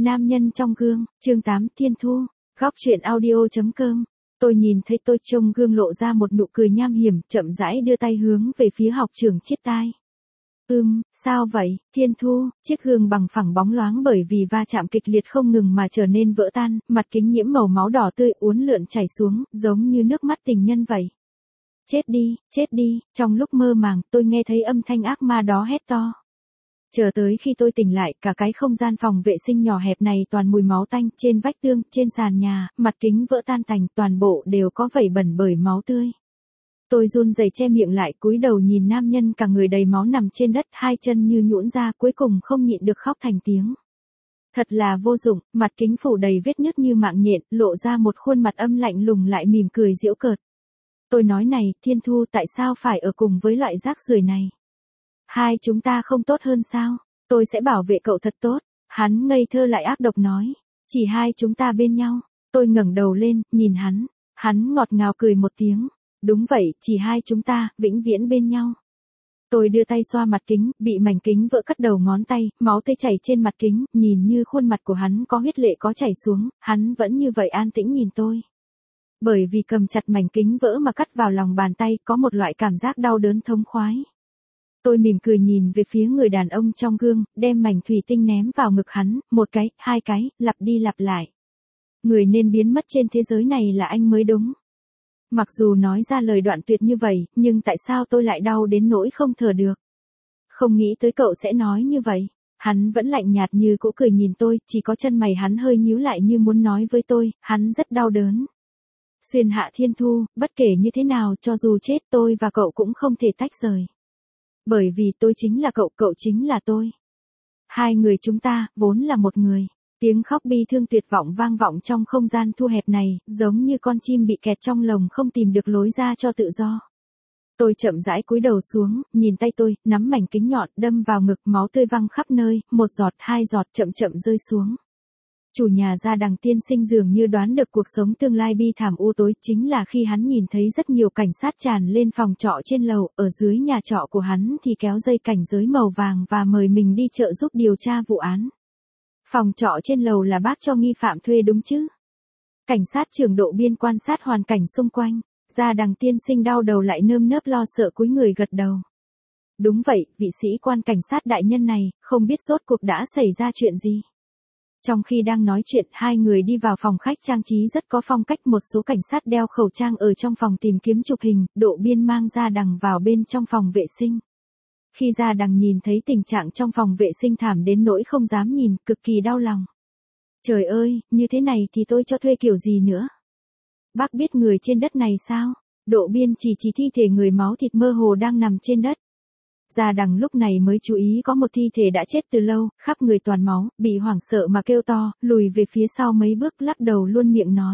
Nam nhân trong gương, chương 8 Thiên Thu, góc truyện audio.com. Tôi nhìn thấy tôi trong gương lộ ra một nụ cười nham hiểm, chậm rãi đưa tay hướng về phía học trưởng chiết tai. Sao vậy, Thiên Thu? Chiếc gương bằng phẳng bóng loáng bởi vì va chạm kịch liệt không ngừng mà trở nên vỡ tan, mặt kính nhiễm màu máu đỏ tươi uốn lượn chảy xuống, giống như nước mắt tình nhân vậy. Chết đi, trong lúc mơ màng, tôi nghe thấy âm thanh ác ma đó hét to. Chờ tới khi tôi tỉnh lại, cả cái không gian phòng vệ sinh nhỏ hẹp này toàn mùi máu tanh, trên vách tường, trên sàn nhà, mặt kính vỡ tan tành, toàn bộ đều có vẩy bẩn bởi máu tươi. Tôi run rẩy che miệng lại, cúi đầu nhìn nam nhân cả người đầy máu nằm trên đất, hai chân như nhũn ra, cuối cùng không nhịn được khóc thành tiếng. Thật là vô dụng, mặt kính phủ đầy vết nứt như mạng nhện, lộ ra một khuôn mặt âm lạnh lùng lại mỉm cười giễu cợt. Tôi nói này, Thiên Thu, tại sao phải ở cùng với loại rác rưởi này? Hai chúng ta không tốt hơn sao? Tôi sẽ bảo vệ cậu thật tốt. Hắn ngây thơ lại ác độc nói. Chỉ hai chúng ta bên nhau. Tôi ngẩng đầu lên, nhìn hắn. Hắn ngọt ngào cười một tiếng. Đúng vậy, chỉ hai chúng ta, vĩnh viễn bên nhau. Tôi đưa tay xoa mặt kính, bị mảnh kính vỡ cắt đầu ngón tay, máu tươi chảy trên mặt kính, nhìn như khuôn mặt của hắn có huyết lệ có chảy xuống, hắn vẫn như vậy an tĩnh nhìn tôi. Bởi vì cầm chặt mảnh kính vỡ mà cắt vào lòng bàn tay, có một loại cảm giác đau đớn thống khoái. Tôi mỉm cười nhìn về phía người đàn ông trong gương, đem mảnh thủy tinh ném vào ngực hắn, một cái, hai cái, lặp đi lặp lại. Người nên biến mất trên thế giới này là anh mới đúng. Mặc dù nói ra lời đoạn tuyệt như vậy, nhưng tại sao tôi lại đau đến nỗi không thở được? Không nghĩ tới cậu sẽ nói như vậy. Hắn vẫn lạnh nhạt như cũ cười nhìn tôi, chỉ có chân mày hắn hơi nhíu lại như muốn nói với tôi, hắn rất đau đớn. Xuyên Hạ Thiên Thu, bất kể như thế nào, cho dù chết tôi và cậu cũng không thể tách rời. Bởi vì tôi chính là cậu, cậu chính là tôi. Hai người chúng ta, vốn là một người. Tiếng khóc bi thương tuyệt vọng vang vọng trong không gian thu hẹp này, giống như con chim bị kẹt trong lồng không tìm được lối ra cho tự do. Tôi chậm rãi cúi đầu xuống, nhìn tay tôi, nắm mảnh kính nhọn, đâm vào ngực, máu tươi văng khắp nơi, một giọt, hai giọt chậm chậm rơi xuống. Chủ nhà Gia Đằng tiên sinh dường như đoán được cuộc sống tương lai bi thảm u tối, chính là khi hắn nhìn thấy rất nhiều cảnh sát tràn lên phòng trọ trên lầu, ở dưới nhà trọ của hắn thì kéo dây cảnh giới màu vàng và mời mình đi trợ giúp điều tra vụ án. Phòng trọ trên lầu là bác cho nghi phạm thuê đúng chứ? Cảnh sát trưởng Độ Biên quan sát hoàn cảnh xung quanh, Gia Đằng tiên sinh đau đầu lại nơm nớp lo sợ cúi người gật đầu. Đúng vậy, vị sĩ quan cảnh sát đại nhân này, không biết rốt cuộc đã xảy ra chuyện gì. Trong khi đang nói chuyện, hai người đi vào phòng khách trang trí rất có phong cách, một số cảnh sát đeo khẩu trang ở trong phòng tìm kiếm chụp hình, Độ Biên mang Gia Đằng vào bên trong phòng vệ sinh. Khi Gia Đằng nhìn thấy tình trạng trong phòng vệ sinh thảm đến nỗi không dám nhìn, cực kỳ đau lòng. Trời ơi, như thế này thì tôi cho thuê kiểu gì nữa? Bác biết người trên đất này sao? Độ Biên chỉ thi thể người máu thịt mơ hồ đang nằm trên đất. Gia Đằng lúc này mới chú ý có một thi thể đã chết từ lâu, khắp người toàn máu, bị hoảng sợ mà kêu to, lùi về phía sau mấy bước lắc đầu luôn miệng nói.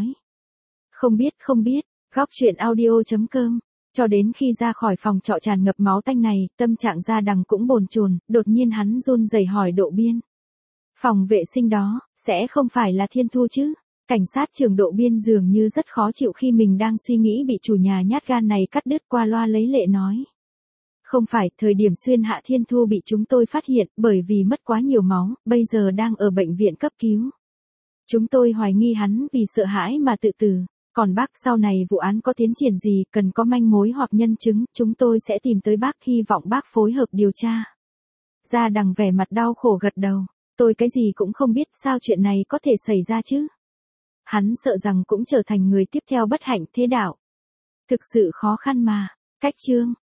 Không biết, góc truyện audio.com. Cho đến khi ra khỏi phòng trọ tràn ngập máu tanh này, tâm trạng Gia Đằng cũng bồn chồn, đột nhiên hắn run rẩy hỏi Độ Biên. Phòng vệ sinh đó, sẽ không phải là Thiên Thu chứ? Cảnh sát trưởng Độ Biên dường như rất khó chịu khi mình đang suy nghĩ bị chủ nhà nhát gan này cắt đứt, qua loa lấy lệ nói. Không phải, thời điểm Xuyên Hạ Thiên Thu bị chúng tôi phát hiện, bởi vì mất quá nhiều máu, bây giờ đang ở bệnh viện cấp cứu. Chúng tôi hoài nghi hắn vì sợ hãi mà tự tử. Còn bác, sau này vụ án có tiến triển gì, cần có manh mối hoặc nhân chứng, chúng tôi sẽ tìm tới bác, hy vọng bác phối hợp điều tra. Gia Đằng vẻ mặt đau khổ gật đầu. Tôi cái gì cũng không biết, sao chuyện này có thể xảy ra chứ? Hắn sợ rằng cũng trở thành người tiếp theo bất hạnh thế đạo. Thực sự khó khăn mà. Cách chương.